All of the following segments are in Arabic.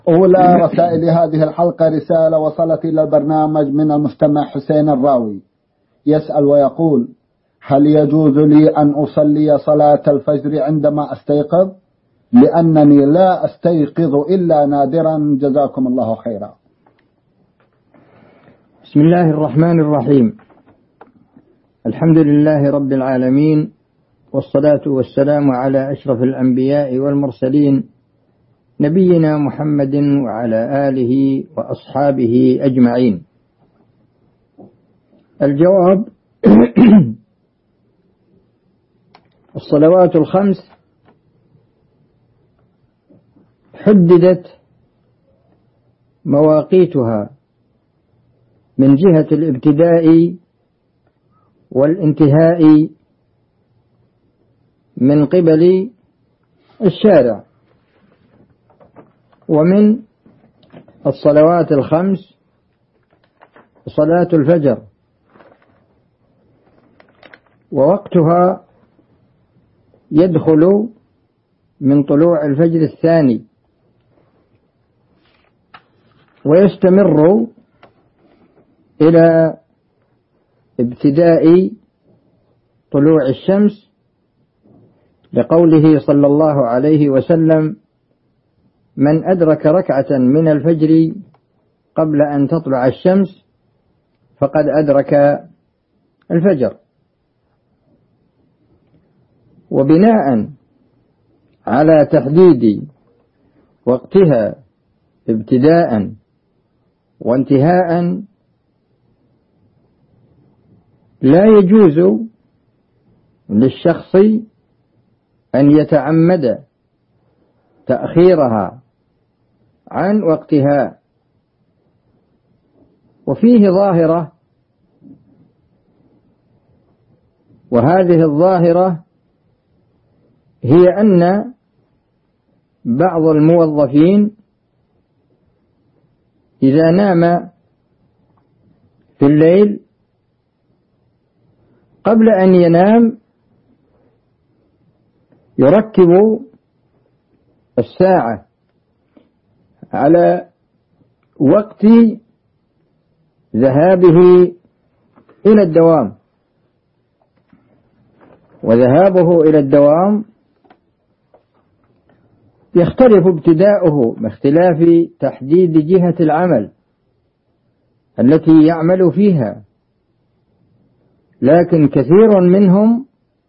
أولى رسائل هذه الحلقة رسالة وصلت إلى البرنامج من المستمع حسين الراوي، يسأل ويقول: هل يجوز لي أن أصلي صلاة الفجر عندما أستيقظ؟ لأنني لا أستيقظ إلا نادرا، جزاكم الله خيرا. بسم الله الرحمن الرحيم. الحمد لله رب العالمين، والصلاة والسلام على أشرف الأنبياء والمرسلين، نبينا محمد وعلى آله وأصحابه أجمعين. الجواب: الصلوات الخمس حددت مواقيتها من جهة الابتداء والانتهاء من قبل الشارع. ومن الصلوات الخمس صلاة الفجر، ووقتها يدخل من طلوع الفجر الثاني ويستمر إلى ابتداء طلوع الشمس، لقوله صلى الله عليه وسلم: من أدرك ركعة من الفجر قبل أن تطلع الشمس فقد أدرك الفجر. وبناء على تحديد وقتها ابتداء وانتهاء، لا يجوز للشخص أن يتعمد تأخيرها عن وقتها. وفيه ظاهرة، وهذه الظاهرة هي أن بعض الموظفين إذا نام في الليل قبل أن ينام يركب الساعة على وقت ذهابه إلى الدوام، وذهابه إلى الدوام يختلف ابتداؤه باختلاف تحديد جهة العمل التي يعمل فيها، لكن كثير منهم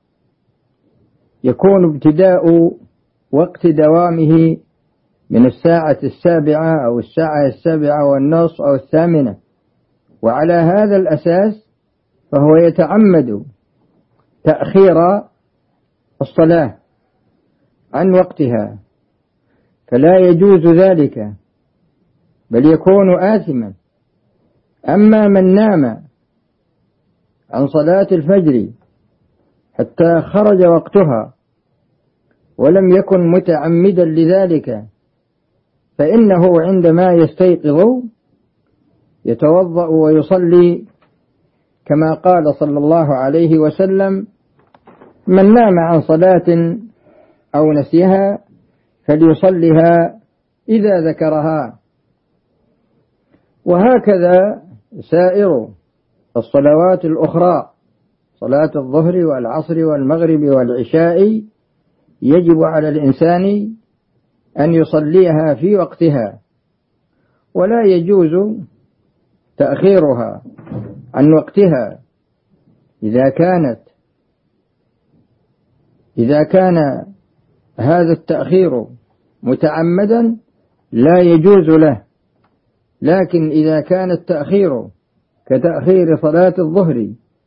يكون ابتداء وقت دوامه من الساعة 7 أو الساعة 7:30 أو 8، وعلى هذا الأساس فهو يتعمد تأخير الصلاة عن وقتها، فلا يجوز ذلك، بل يكون آثما. أما من نام عن صلاة الفجر حتى خرج وقتها ولم يكن متعمدا لذلك، فإنه عندما يستيقظ يتوضأ ويصلي كما قال صلى الله عليه وسلم: من نام عن صلاة أو نسيها فليصلها إذا ذكرها. وهكذا سائر الصلوات الأخرى، صلاة الظهر والعصر والمغرب والعشاء، يجب على الإنسان أن يصليها في وقتها، ولا يجوز تأخيرها عن وقتها. إذا كان هذا التأخير متعمدا لا يجوز له، لكن إذا كان التأخير كتأخير صلاة الظهر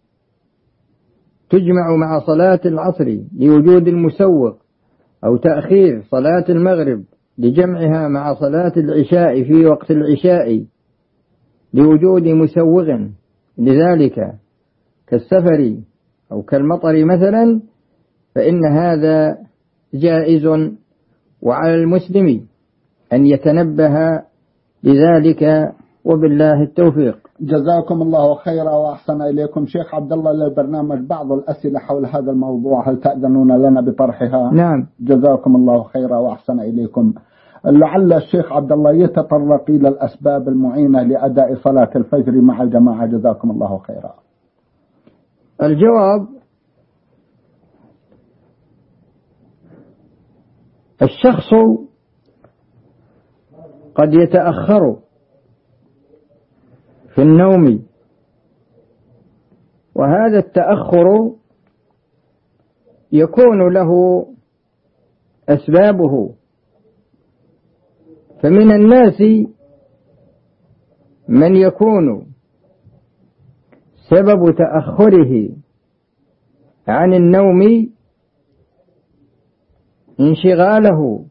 تجمع مع صلاة العصر لوجود المسوق، أو تأخير صلاة المغرب لجمعها مع صلاة العشاء في وقت العشاء لوجود مسوغ لذلك كالسفر أو كالمطر مثلا، فإن هذا جائز، وعلى المسلم أن يتنبه لذلك، وبالله التوفيق. جزاكم الله خيرا وأحسن إليكم. شيخ عبد الله، للبرنامج بعض الأسئلة حول هذا الموضوع، هل تأذنون لنا بطرحها؟ نعم. جزاكم الله خيرا وأحسن إليكم. لعل الشيخ عبد الله يتطرق إلى الأسباب المعينة لأداء صلاة الفجر مع الجماعة، جزاكم الله خيرا. الجواب: الشخص قد يتأخر في النوم، وهذا التأخر يكون له أسبابه، فمن الناس من يكون سبب تأخره عن النوم انشغاله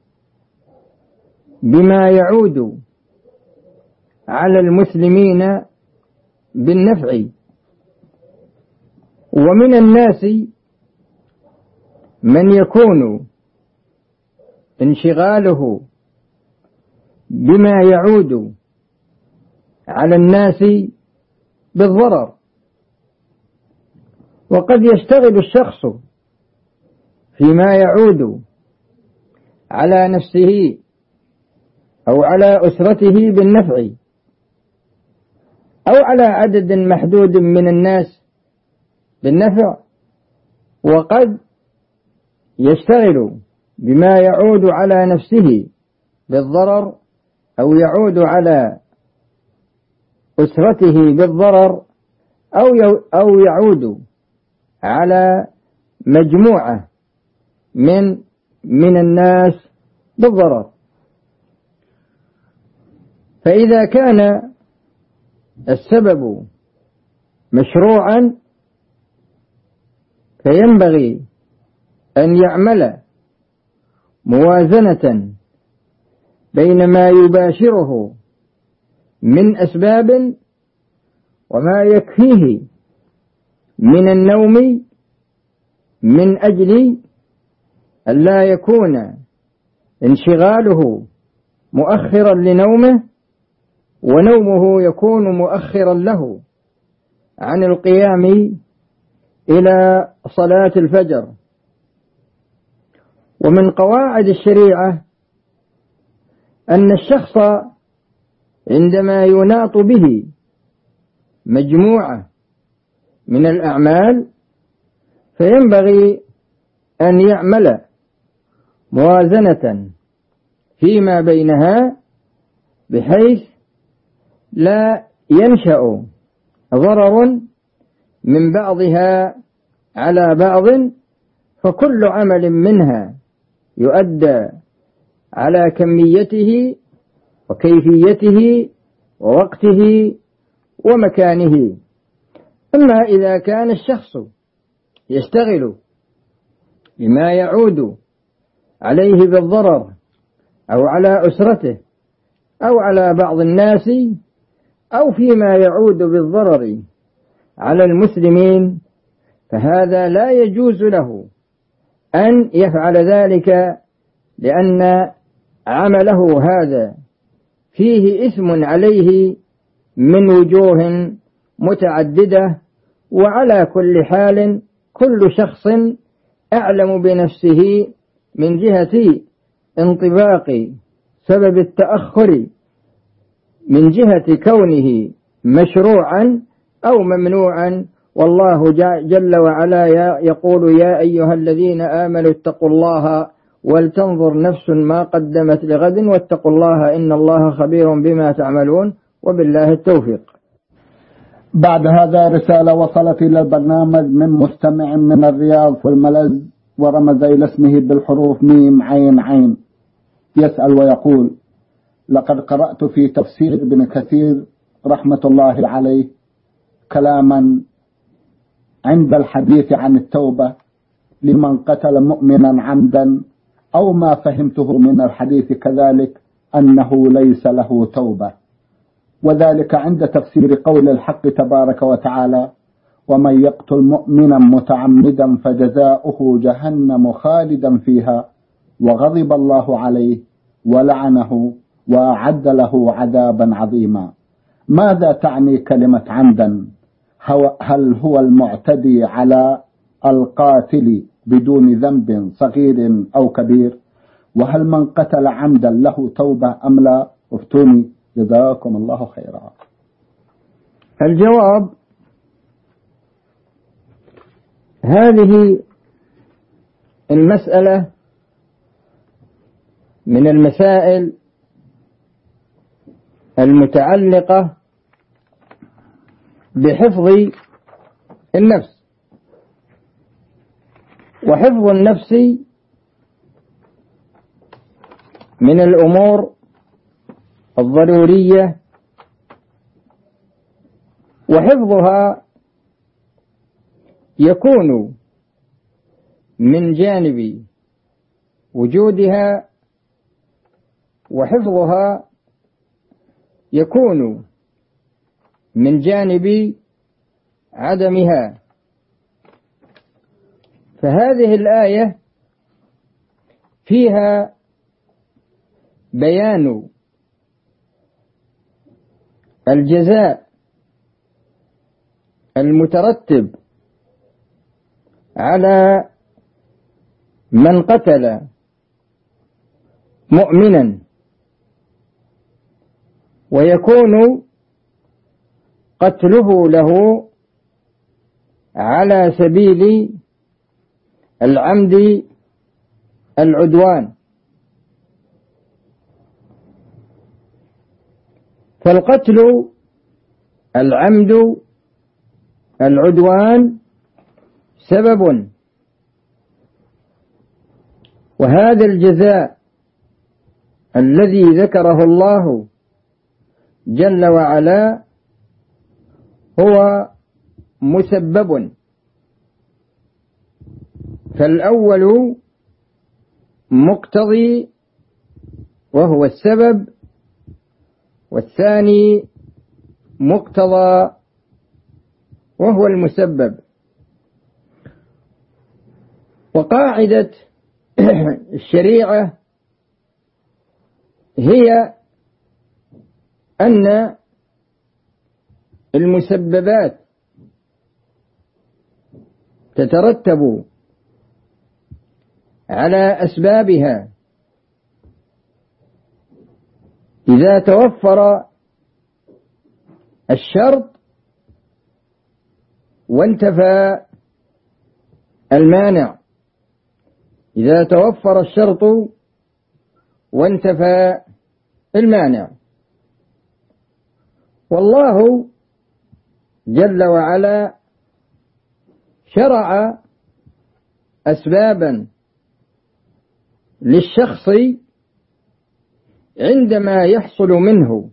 بما يعود على المسلمين بالنفع، ومن الناس من يكون انشغاله بما يعود على الناس بالضرر. وقد يشتغل الشخص فيما يعود على نفسه أو على أسرته بالنفع، أو على عدد محدود من الناس بالنفع، وقد يشتغل بما يعود على نفسه بالضرر أو يعود على أسرته بالضرر أو يعود على مجموعة من الناس بالضرر. فإذا كان السبب مشروعا فينبغي أن يعمل موازنة بين ما يباشره من أسباب وما يكفيه من النوم، من أجل أن لا يكون انشغاله مؤخرا لنومه، ونومه يكون مؤخرا له عن القيام إلى صلاة الفجر. ومن قواعد الشريعة أن الشخص عندما يناط به مجموعة من الأعمال فينبغي أن يعمل موازنة فيما بينها، بحيث لا ينشأ ضرر من بعضها على بعض، فكل عمل منها يؤدى على كميته وكيفيته ووقته ومكانه. أما إذا كان الشخص يشتغل بما يعود عليه بالضرر أو على أسرته أو على بعض الناس أو فيما يعود بالضرر على المسلمين، فهذا لا يجوز له أن يفعل ذلك، لأن عمله هذا فيه إثم عليه من وجوه متعددة. وعلى كل حال كل شخص أعلم بنفسه من جهة انطباق سبب التأخر، من جهة كونه مشروعا أو ممنوعا. والله جل وعلا يقول: يا أيها الذين آمنوا اتقوا الله ولتنظر نفس ما قدمت لغد واتقوا الله إن الله خبير بما تعملون، وبالله التوفيق. بعد هذا رسالة وصلت إلى البرنامج من مستمع من الرياض في الملز، ورمز إلى اسمه بالحروف ميم عين عين، يسأل ويقول: لقد قرأت في تفسير ابن كثير رحمة الله عليه كلاما عند الحديث عن التوبة لمن قتل مؤمنا عمدا، أو ما فهمته من الحديث كذلك أنه ليس له توبة، وذلك عند تفسير قول الحق تبارك وتعالى: ومن يقتل مؤمنا متعمدا فجزاؤه جهنم خالدا فيها وغضب الله عليه ولعنه وأعد له عذابا عظيما. ماذا تعني كلمة عمدا؟ هل هو المعتدي على القاتل بدون ذنب صغير أو كبير؟ وهل من قتل عمدا له توبة أم لا؟ افتوني جزاكم الله خيرا. الجواب: هذه المسألة من المسائل المتعلقة بحفظ النفس، وحفظ النفس من الأمور الضرورية، وحفظها يكون من جانب وجودها، وحفظها يكون من جانب عدمها. فهذه الآية فيها بيان الجزاء المترتب على من قتل مؤمنا، ويكون قتله له على سبيل العمد العدوان. فالقتل العمد العدوان سبب، وهذا الجزاء الذي ذكره الله جل وعلا هو مسبب. فالأول مقتضي وهو السبب، والثاني مقتضى وهو المسبب. وقاعدة الشريعة هي أن المسببات تترتب على أسبابها. إذا توفر الشرط وانتفى المانع، إذا توفر الشرط وانتفى المانع. والله جل وعلا شرع أسبابا للشخص عندما يحصل منه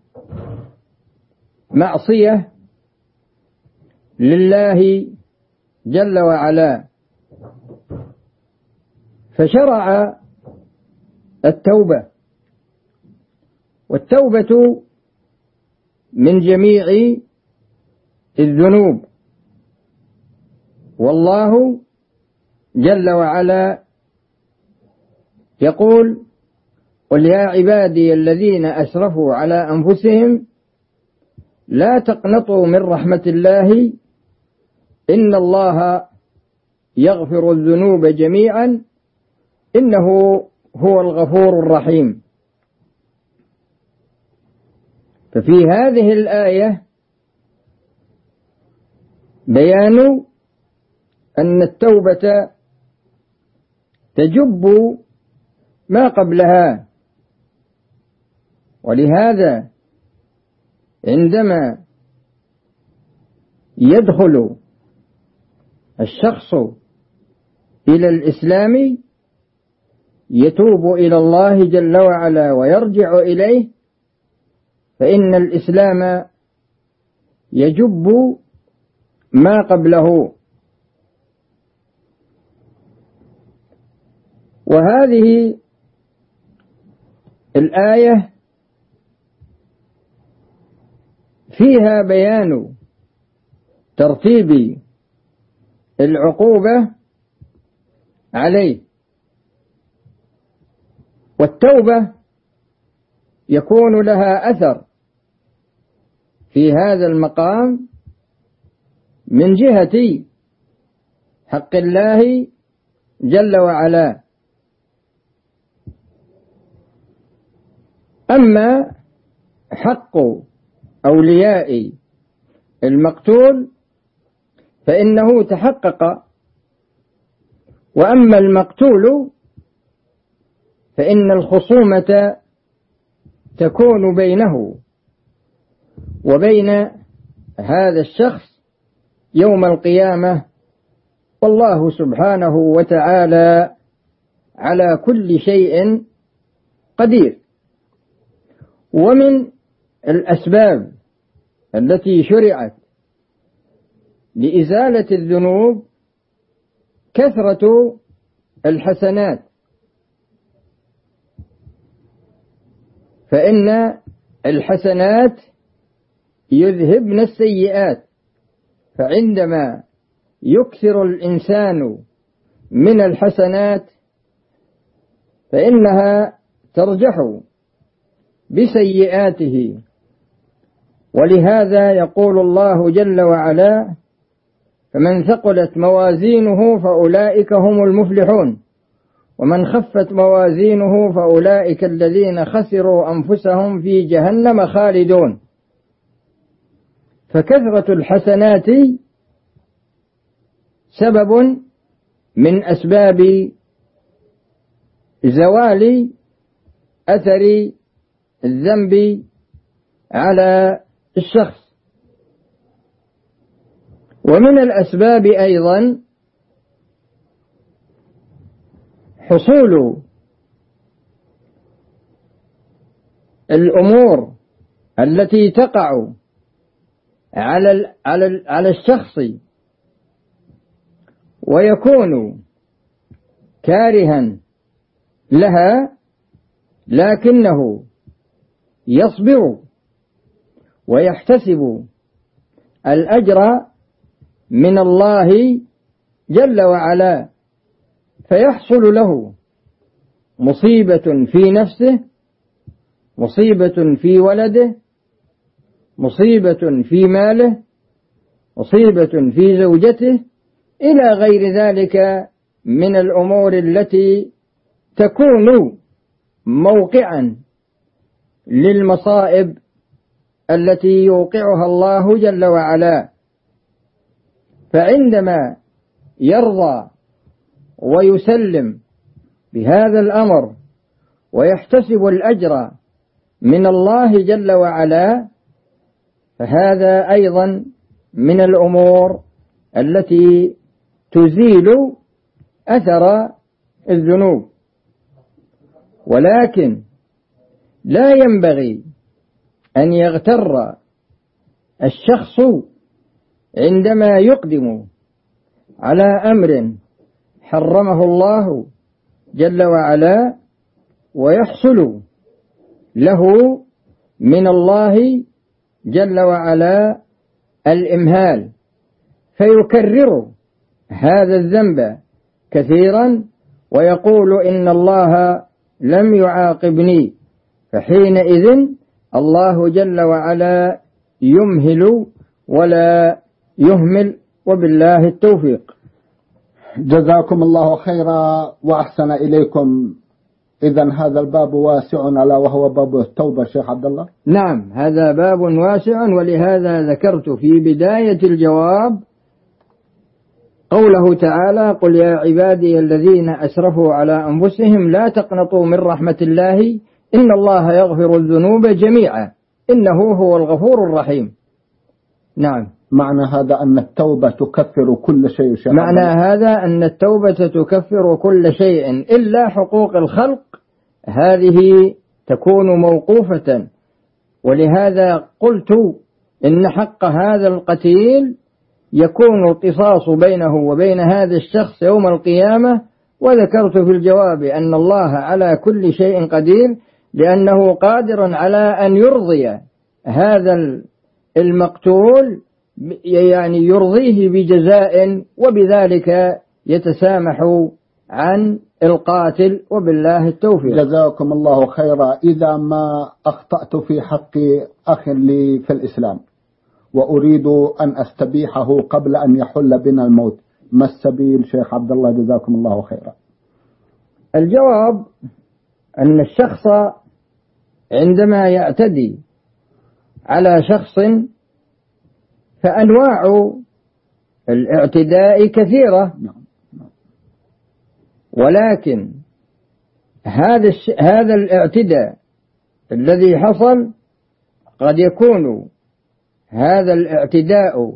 معصية لله جل وعلا، فشرع التوبة، والتوبة من جميع الذنوب. والله جل وعلا يقول: قل يا عبادي الذين أسرفوا على أنفسهم لا تقنطوا من رحمة الله إن الله يغفر الذنوب جميعا إنه هو الغفور الرحيم. ففي هذه الآية بيان أن التوبة تجب ما قبلها، ولهذا عندما يدخل الشخص إلى الإسلام يتوب إلى الله جل وعلا ويرجع إليه، فإن الإسلام يجب ما قبله. وهذه الآية فيها بيان ترتيب العقوبة عليه. والتوبة يكون لها أثر في هذا المقام من جهة حق الله جل وعلا، أما حق أولياء المقتول فإنه تحقق، وأما المقتول فإن الخصومة تكون بينه وبين هذا الشخص يوم القيامة، والله سبحانه وتعالى على كل شيء قدير. ومن الأسباب التي شرعت لإزالة الذنوب كثرة الحسنات، فإن الحسنات يذهبن السيئات، فعندما يكثر الإنسان من الحسنات فإنها ترجح بسيئاته. ولهذا يقول الله جل وعلا: فمن ثقلت موازينه فأولئك هم المفلحون ومن خفت موازينه فأولئك الذين خسروا أنفسهم في جهنم خالدون. فكثرة الحسنات سبب من أسباب زوال أثر الذنب على الشخص. ومن الأسباب أيضا حصول الأمور التي تقع على الشخص ويكون كارها لها، لكنه يصبر ويحتسب الأجر من الله جل وعلا، فيحصل له مصيبة في نفسه، مصيبة في ولده، مصيبة في ماله، مصيبة في زوجته، إلى غير ذلك من الأمور التي تكون موقعا للمصائب التي يوقعها الله جل وعلا. فعندما يرضى ويسلم بهذا الأمر ويحتسب الأجر من الله جل وعلا، فهذا أيضا من الأمور التي تزيل أثر الذنوب. ولكن لا ينبغي أن يغتر الشخص عندما يقدم على أمر حرمه الله جل وعلا ويحصل له من الله جل وعلا الإمهال، فيكرر هذا الذنب كثيرا ويقول إن الله لم يعاقبني، فحينئذ الله جل وعلا يمهل ولا يهمل، وبالله التوفيق. جزاكم الله خيرا وأحسن إليكم. إذن هذا الباب واسع ألا وهو باب التوبة شيخ عبد الله. نعم، هذا باب واسع، ولهذا ذكرت في بداية الجواب قوله تعالى: قل يا عبادي الذين أسرفوا على أنفسهم لا تقنطوا من رحمة الله إن الله يغفر الذنوب جميعا إنه هو الغفور الرحيم. نعم. معنى هذا أن التوبة تكفر كل شيء شيخ. معنى هذا أن التوبة تكفر كل شيء إلا حقوق الخلق، هذه تكون موقوفة. ولهذا قلت إن حق هذا القتيل يكون القصاص بينه وبين هذا الشخص يوم القيامة. وذكرت في الجواب أن الله على كل شيء قدير، لأنه قادر على أن يرضي هذا المقتول، يعني يرضيه بجزاء، وبذلك يتسامح عن القاتل، وبالله التوفيق. جزاكم الله خيرا. إذا ما أخطأت في حق أخ لي في الإسلام وأريد أن أستبيحه قبل أن يحل بنا الموت، ما السبيل شيخ عبد الله جزاكم الله خيرا؟ الجواب أن الشخص عندما يعتدي على شخص فأنواع الاعتداء كثيرة، ولكن هذا الاعتداء الذي حصل قد يكون هذا الاعتداء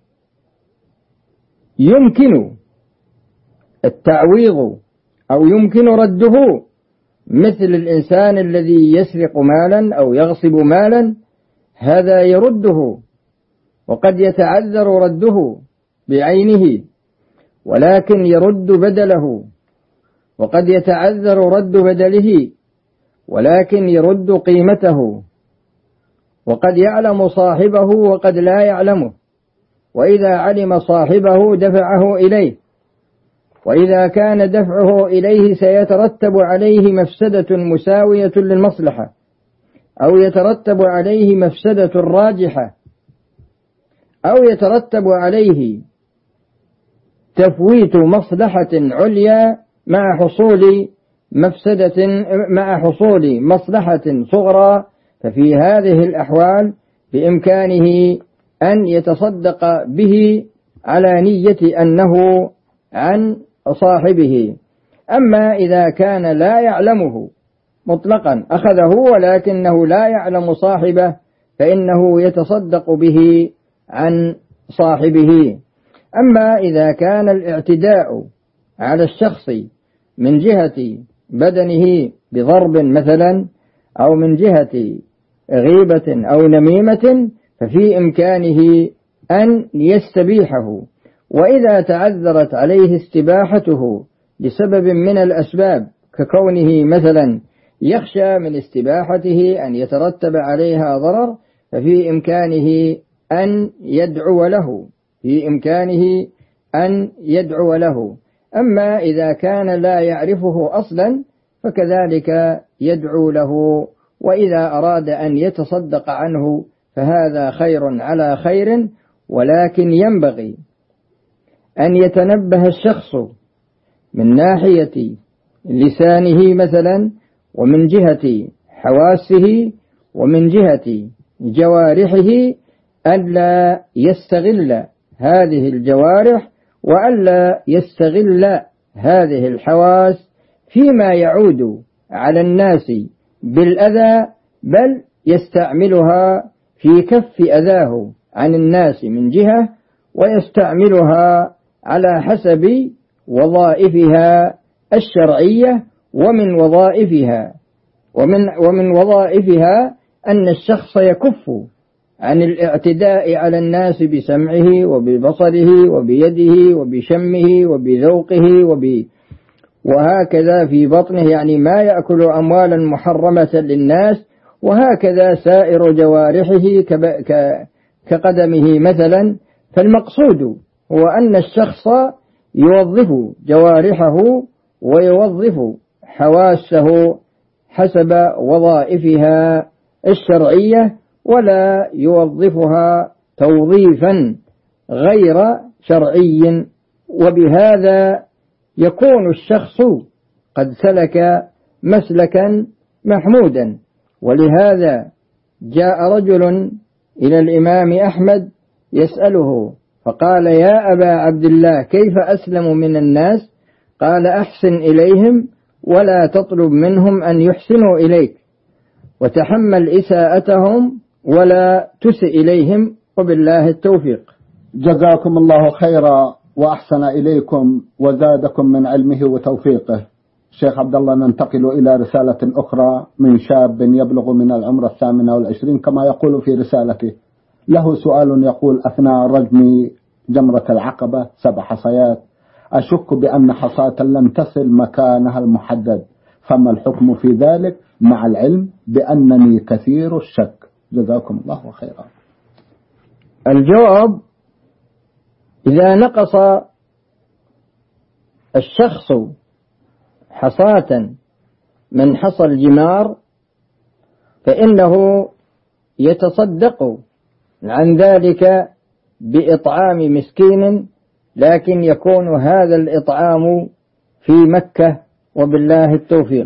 يمكن التعويض أو يمكن رده، مثل الإنسان الذي يسرق مالا أو يغصب مالا، هذا يرده وقد يتعذر رده بعينه، ولكن يرد بدله، وقد يتعذر رد بدله ولكن يرد قيمته، وقد يعلم صاحبه وقد لا يعلمه، وإذا علم صاحبه دفعه إليه، وإذا كان دفعه إليه سيترتب عليه مفسدة مساوية للمصلحة، أو يترتب عليه مفسدة راجحة، أو يترتب عليه تفويت مصلحة عليا مع حصول مصلحة صغرى، ففي هذه الأحوال بإمكانه أن يتصدق به على نية أنه عن صاحبه. أما إذا كان لا يعلمه مطلقا أخذه ولكنه لا يعلم صاحبه، فإنه يتصدق به عن صاحبه. أما إذا كان الاعتداء على الشخص من جهة بدنه بضرب مثلا، أو من جهة غيبة أو نميمة، ففي إمكانه أن يستبيحه، وإذا تعذرت عليه استباحته لسبب من الأسباب ككونه مثلا يخشى من استباحته أن يترتب عليها ضرر، ففي إمكانه أن يدعو له أما إذا كان لا يعرفه أصلا فكذلك يدعو له، وإذا أراد أن يتصدق عنه فهذا خير على خير، ولكن ينبغي أن يتنبه الشخص من ناحية لسانه مثلا، ومن جهة حواسه، ومن جهة جوارحه، ألا يستغل هذه الجوارح وألا يستغل هذه الحواس فيما يعود على الناس بالأذى، بل يستعملها في كف أذاه عن الناس من جهة، ويستعملها على حسب وظائفها الشرعية. ومن وظائفها أن الشخص يكف عن الاعتداء على الناس بسمعه وببصره وبيده وبشمه وبذوقه وهكذا في بطنه، يعني ما يأكل أموالا محرمة للناس، وهكذا سائر جوارحه كقدمه مثلا. فالمقصود هو أن الشخص يوظف جوارحه ويوظف حواسه حسب وظائفها الشرعية، ولا يوظفها توظيفا غير شرعي، وبهذا يكون الشخص قد سلك مسلكا محمودا. ولهذا جاء رجل إلى الإمام أحمد يسأله فقال: يا أبا عبد الله، كيف أسلم من الناس؟ قال: أحسن إليهم ولا تطلب منهم أن يحسنوا إليك، وتحمل إساءتهم ولا تسئ إليهم، وبالله التوفيق. جزاكم الله خيرا وأحسن إليكم وزادكم من علمه وتوفيقه. شيخ عبد الله، ننتقل إلى رسالة أخرى من شاب يبلغ من العمر 28 كما يقول في رسالته. له سؤال يقول: أثناء رجم جمرة العقبة 7 حصيات أشك بأن حصاة لم تصل مكانها المحدد، فما الحكم في ذلك مع العلم بأنني كثير الشك؟ جزاكم الله خيرا. الجواب: إذا نقص الشخص حصاة من حصى الجمار فإنه يتصدق عن ذلك بإطعام مسكين، لكن يكون هذا الإطعام في مكة، وبالله التوفيق.